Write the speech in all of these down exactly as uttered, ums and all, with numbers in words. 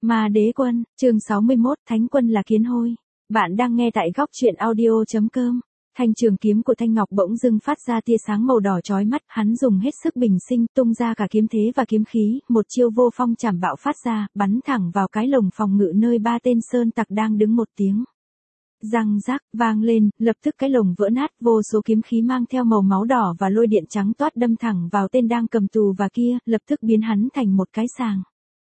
Ma Đế Quân, chương sáu mươi mốt, Thánh Quân là kiến hôi. Bạn đang nghe tại góc truyện audio chấm com. Thanh trường kiếm của Thanh Ngọc bỗng dưng phát ra tia sáng màu đỏ chói mắt, hắn dùng hết sức bình sinh, tung ra cả kiếm thế và kiếm khí, một chiêu vô phong chảm bạo phát ra, bắn thẳng vào cái lồng phòng ngự nơi ba tên sơn tặc đang đứng. Một tiếng răng rác vang lên, lập tức cái lồng vỡ nát, vô số kiếm khí mang theo màu máu đỏ và lôi điện trắng toát đâm thẳng vào tên đang cầm tù và kia, lập tức biến hắn thành một cái sàng.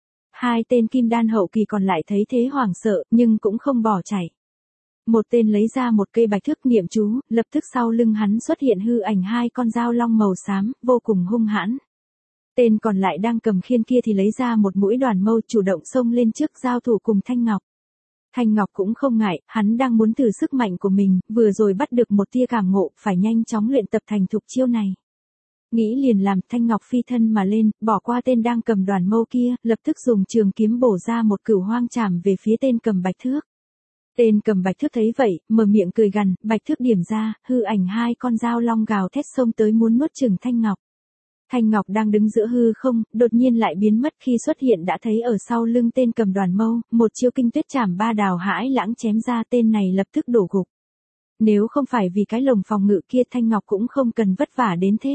Hai tên kim đan hậu kỳ còn lại thấy thế hoảng sợ, nhưng cũng không bỏ chạy. Một tên lấy ra một cây bạch thước niệm chú, lập tức sau lưng hắn xuất hiện hư ảnh hai con dao long màu xám, vô cùng hung hãn. Tên còn lại đang cầm khiên kia thì lấy ra một mũi đoàn mâu, chủ động xông lên trước giao thủ cùng Thanh Ngọc. Thanh Ngọc cũng không ngại, hắn đang muốn thử sức mạnh của mình, vừa rồi bắt được một tia cảm ngộ, phải nhanh chóng luyện tập thành thục chiêu này. Nghĩ liền làm, Thanh Ngọc phi thân mà lên, bỏ qua tên đang cầm đoàn mâu kia, lập tức dùng trường kiếm bổ ra một cửu hoang chảm về phía tên cầm bạch thước. Tên cầm bạch thước thấy vậy, mở miệng cười gằn, bạch thước điểm ra, hư ảnh hai con dao long gào thét xông tới muốn nuốt chửng Thanh Ngọc. Thanh Ngọc đang đứng giữa hư không, đột nhiên lại biến mất, khi xuất hiện đã thấy ở sau lưng tên cầm đoàn mâu, một chiêu kinh tuyết chảm ba đào hãi lãng chém ra, tên này lập tức đổ gục. Nếu không phải vì cái lồng phòng ngự kia, Thanh Ngọc cũng không cần vất vả đến thế.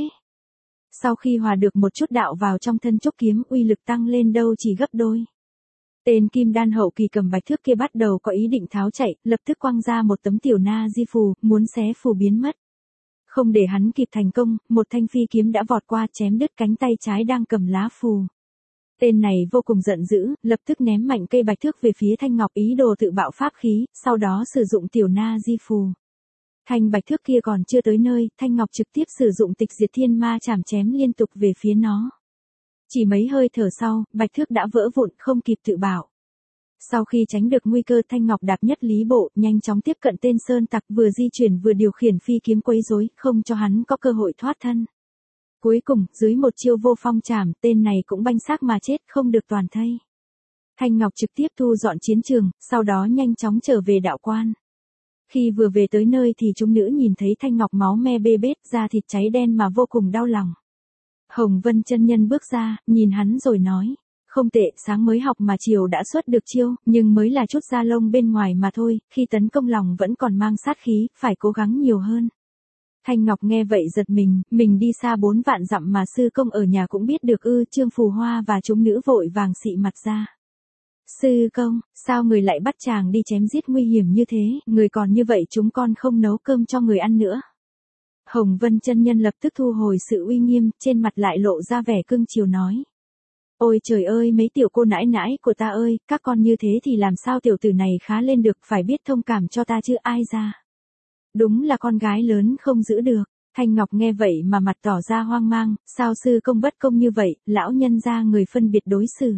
Sau khi hòa được một chút đạo vào trong thân trúc kiếm, uy lực tăng lên đâu chỉ gấp đôi. Tên kim đan hậu kỳ cầm bạch thước kia bắt đầu có ý định tháo chạy, lập tức quăng ra một tấm tiểu na di phù, muốn xé phù biến mất. Không để hắn kịp thành công, một thanh phi kiếm đã vọt qua chém đứt cánh tay trái đang cầm lá phù. Tên này vô cùng giận dữ, lập tức ném mạnh cây bạch thước về phía Thanh Ngọc, ý đồ tự bạo pháp khí, sau đó sử dụng tiểu na di phù. Thanh bạch thước kia còn chưa tới nơi, Thanh Ngọc trực tiếp sử dụng tịch diệt thiên ma chảm chém liên tục về phía nó. Chỉ mấy hơi thở sau, bạch thước đã vỡ vụn, không kịp tự bạo. Sau khi tránh được nguy cơ, Thanh Ngọc đạp nhất lý bộ, nhanh chóng tiếp cận tên sơn tặc, vừa di chuyển vừa điều khiển phi kiếm quấy rối, không cho hắn có cơ hội thoát thân. Cuối cùng, dưới một chiêu vô phong chảm, tên này cũng banh xác mà chết, không được toàn thây. Thanh Ngọc trực tiếp thu dọn chiến trường, sau đó nhanh chóng trở về đạo quan. Khi vừa về tới nơi thì chúng nữ nhìn thấy Thanh Ngọc máu me bê bết, da thịt cháy đen mà vô cùng đau lòng. Hồng Vân chân nhân bước ra, nhìn hắn rồi nói, không tệ, sáng mới học mà chiều đã xuất được chiêu, nhưng mới là chút da lông bên ngoài mà thôi, khi tấn công lòng vẫn còn mang sát khí, phải cố gắng nhiều hơn. Thanh Ngọc nghe vậy giật mình, mình đi xa bốn vạn dặm mà sư công ở nhà cũng biết được ư? Trương Phù Hoa và chúng nữ vội vàng xị mặt ra. Sư công, sao người lại bắt chàng đi chém giết nguy hiểm như thế, người còn như vậy chúng con không nấu cơm cho người ăn nữa. Hồng Vân chân nhân lập tức thu hồi sự uy nghiêm, trên mặt lại lộ ra vẻ cưng chiều nói. Ôi trời ơi, mấy tiểu cô nãi nãi của ta ơi, các con như thế thì làm sao tiểu tử này khá lên được, phải biết thông cảm cho ta chứ ai ra. Đúng là con gái lớn không giữ được. Thanh Ngọc nghe vậy mà mặt tỏ ra hoang mang, sao sư công bất công như vậy, lão nhân ra người phân biệt đối xử.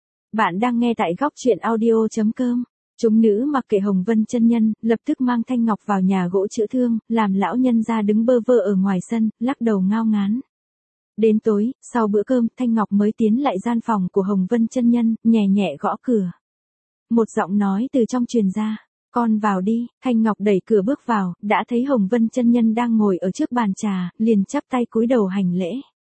Bạn đang nghe tại góc truyện audio chấm com. Chúng nữ mặc kệ Hồng Vân chân nhân, lập tức mang Thanh Ngọc vào nhà gỗ chữa thương, làm lão nhân ra đứng bơ vơ ở ngoài sân, lắc đầu ngao ngán. Đến tối, sau bữa cơm, Thanh Ngọc mới tiến lại gian phòng của Hồng Vân chân nhân, nhẹ nhẹ gõ cửa. Một giọng nói từ trong truyền ra, con vào đi. Thanh Ngọc đẩy cửa bước vào, đã thấy Hồng Vân chân nhân đang ngồi ở trước bàn trà, liền chắp tay cúi đầu hành lễ.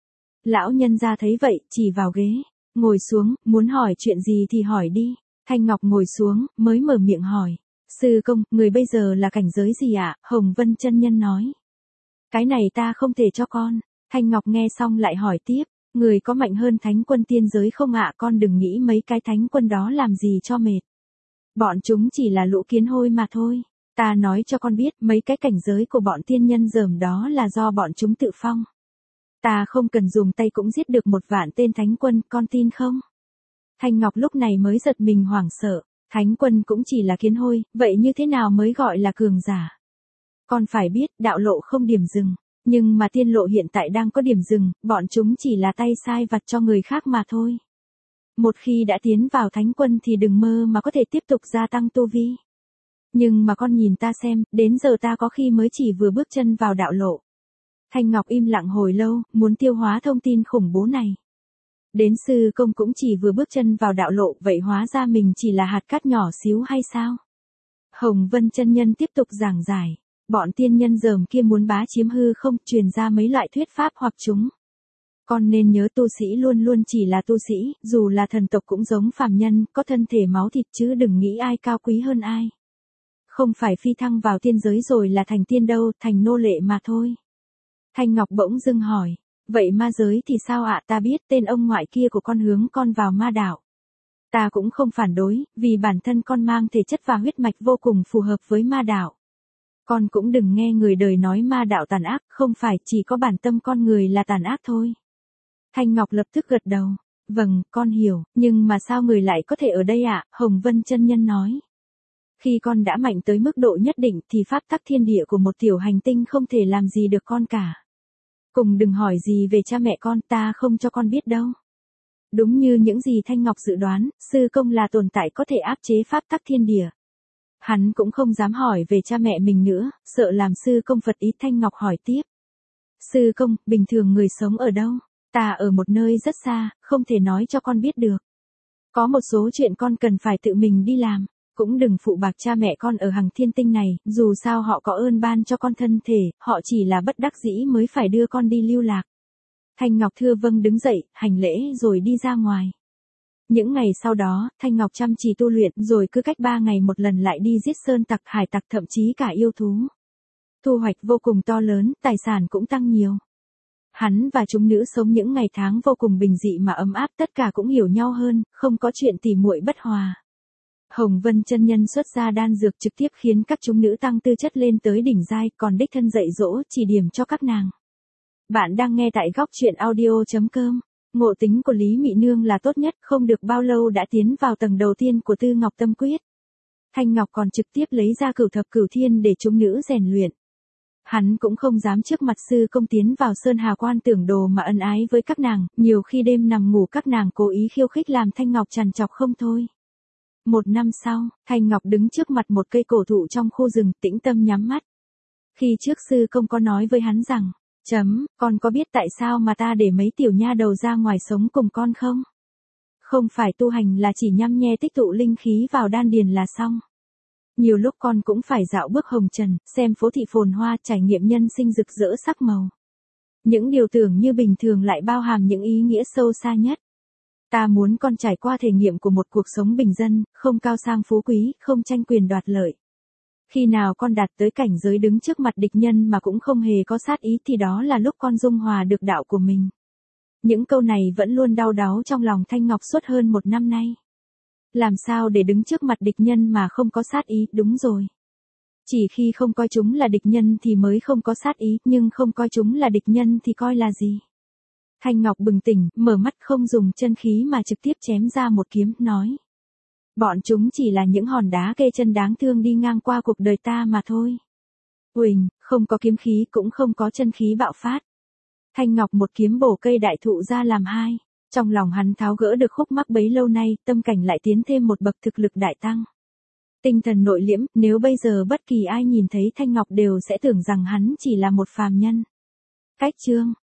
Lão nhân ra thấy vậy, chỉ vào ghế, ngồi xuống, muốn hỏi chuyện gì thì hỏi đi. Thanh Ngọc ngồi xuống, mới mở miệng hỏi. Sư công, người bây giờ là cảnh giới gì ạ? Hồng Vân chân nhân nói. Cái này ta không thể cho con. Thanh Ngọc nghe xong lại hỏi tiếp. Người có mạnh hơn thánh quân tiên giới không ạ? Con đừng nghĩ mấy cái thánh quân đó làm gì cho mệt. Bọn chúng chỉ là lũ kiến hôi mà thôi. Ta nói cho con biết, mấy cái cảnh giới của bọn tiên nhân dởm đó là do bọn chúng tự phong. Ta không cần dùng tay cũng giết được một vạn tên thánh quân, con tin không? Thanh Ngọc lúc này mới giật mình hoảng sợ, thánh quân cũng chỉ là kiến hôi, vậy như thế nào mới gọi là cường giả? Con phải biết, đạo lộ không điểm dừng, nhưng mà tiên lộ hiện tại đang có điểm dừng, bọn chúng chỉ là tay sai vặt cho người khác mà thôi. Một khi đã tiến vào thánh quân thì đừng mơ mà có thể tiếp tục gia tăng tu vi. Nhưng mà con nhìn ta xem, đến giờ ta có khi mới chỉ vừa bước chân vào đạo lộ. Thanh Ngọc im lặng hồi lâu, muốn tiêu hóa thông tin khủng bố này. Đến sư công cũng chỉ vừa bước chân vào đạo lộ, vậy hóa ra mình chỉ là hạt cát nhỏ xíu hay sao? Hồng Vân chân nhân tiếp tục giảng giải, bọn tiên nhân dởm kia muốn bá chiếm hư không, truyền ra mấy loại thuyết pháp hoặc chúng Con nên nhớ tu sĩ luôn luôn chỉ là tu sĩ, dù là thần tộc cũng giống phàm nhân, có thân thể máu thịt chứ đừng nghĩ ai cao quý hơn ai. Không phải phi thăng vào tiên giới rồi là thành tiên đâu, thành nô lệ mà thôi. Thanh Ngọc bỗng dưng hỏi, vậy ma giới thì sao ạ? Ta biết tên ông ngoại kia của con hướng con vào ma đạo. Ta cũng không phản đối, vì bản thân con mang thể chất và huyết mạch vô cùng phù hợp với ma đạo. Con cũng đừng nghe người đời nói ma đạo tàn ác, không phải chỉ có bản tâm con người là tàn ác thôi. Thanh Ngọc lập tức gật đầu, vâng, con hiểu, nhưng mà sao người lại có thể ở đây ạ? Hồng Vân chân nhân nói. Khi con đã mạnh tới mức độ nhất định thì pháp tắc thiên địa của một tiểu hành tinh không thể làm gì được con cả. Cùng đừng hỏi gì về cha mẹ con, ta không cho con biết đâu. Đúng như những gì Thanh Ngọc dự đoán, sư công là tồn tại có thể áp chế pháp tắc thiên địa. Hắn cũng không dám hỏi về cha mẹ mình nữa, sợ làm sư công phật ý. Thanh Ngọc hỏi tiếp. Sư công, bình thường người sống ở đâu? Ta ở một nơi rất xa, không thể nói cho con biết được. Có một số chuyện con cần phải tự mình đi làm, cũng đừng phụ bạc cha mẹ con ở Hằng Thiên Tinh này, dù sao họ có ơn ban cho con thân thể, họ chỉ là bất đắc dĩ mới phải đưa con đi lưu lạc. Thanh Ngọc thưa vâng đứng dậy, hành lễ rồi đi ra ngoài. Những ngày sau đó, Thanh Ngọc chăm chỉ tu luyện rồi cứ cách ba ngày một lần lại đi giết sơn tặc hải tặc thậm chí cả yêu thú. Thu hoạch vô cùng to lớn, tài sản cũng tăng nhiều. Hắn và chúng nữ sống những ngày tháng vô cùng bình dị mà ấm áp, tất cả cũng hiểu nhau hơn, không có chuyện tỉ muội bất hòa. Hồng Vân chân nhân xuất ra đan dược trực tiếp khiến các chúng nữ tăng tư chất lên tới đỉnh giai, còn đích thân dạy dỗ, chỉ điểm cho các nàng. Bạn đang nghe tại góc truyện audio chấm com. Ngộ tính của Lý Mị Nương là tốt nhất, không được bao lâu đã tiến vào tầng đầu tiên của Tư Ngọc Tâm Quyết. Thanh Ngọc còn trực tiếp lấy ra cửu thập cửu thiên để chúng nữ rèn luyện. Hắn cũng không dám trước mặt sư công tiến vào Sơn Hà Quan tưởng đồ mà ân ái với các nàng, nhiều khi đêm nằm ngủ các nàng cố ý khiêu khích làm Thanh Ngọc trằn trọc không thôi. Một năm sau, Thanh Ngọc đứng trước mặt một cây cổ thụ trong khu rừng, tĩnh tâm nhắm mắt. Khi trước sư công có nói với hắn rằng, chấm, con có biết tại sao mà ta để mấy tiểu nha đầu ra ngoài sống cùng con không? Không phải tu hành là chỉ nhăm nhe tích tụ linh khí vào đan điền là xong. Nhiều lúc con cũng phải dạo bước hồng trần, xem phố thị phồn hoa, trải nghiệm nhân sinh rực rỡ sắc màu. Những điều tưởng như bình thường lại bao hàm những ý nghĩa sâu xa nhất. Ta muốn con trải qua thể nghiệm của một cuộc sống bình dân, không cao sang phú quý, không tranh quyền đoạt lợi. Khi nào con đạt tới cảnh giới đứng trước mặt địch nhân mà cũng không hề có sát ý thì đó là lúc con dung hòa được đạo của mình. Những câu này vẫn luôn đau đáu trong lòng Thanh Ngọc suốt hơn một năm nay. Làm sao để đứng trước mặt địch nhân mà không có sát ý, đúng rồi. Chỉ khi không coi chúng là địch nhân thì mới không có sát ý, nhưng không coi chúng là địch nhân thì coi là gì? Thanh Ngọc bừng tỉnh, mở mắt không dùng chân khí mà trực tiếp chém ra một kiếm, nói. Bọn chúng chỉ là những hòn đá kê chân đáng thương đi ngang qua cuộc đời ta mà thôi. Uỳnh, không có kiếm khí cũng không có chân khí bạo phát. Thanh Ngọc một kiếm bổ cây đại thụ ra làm hai. Trong lòng hắn tháo gỡ được khúc mắc bấy lâu nay, tâm cảnh lại tiến thêm một bậc thực lực đại tăng. Tinh thần nội liễm, nếu bây giờ bất kỳ ai nhìn thấy Thanh Ngọc đều sẽ tưởng rằng hắn chỉ là một phàm nhân. Cách chương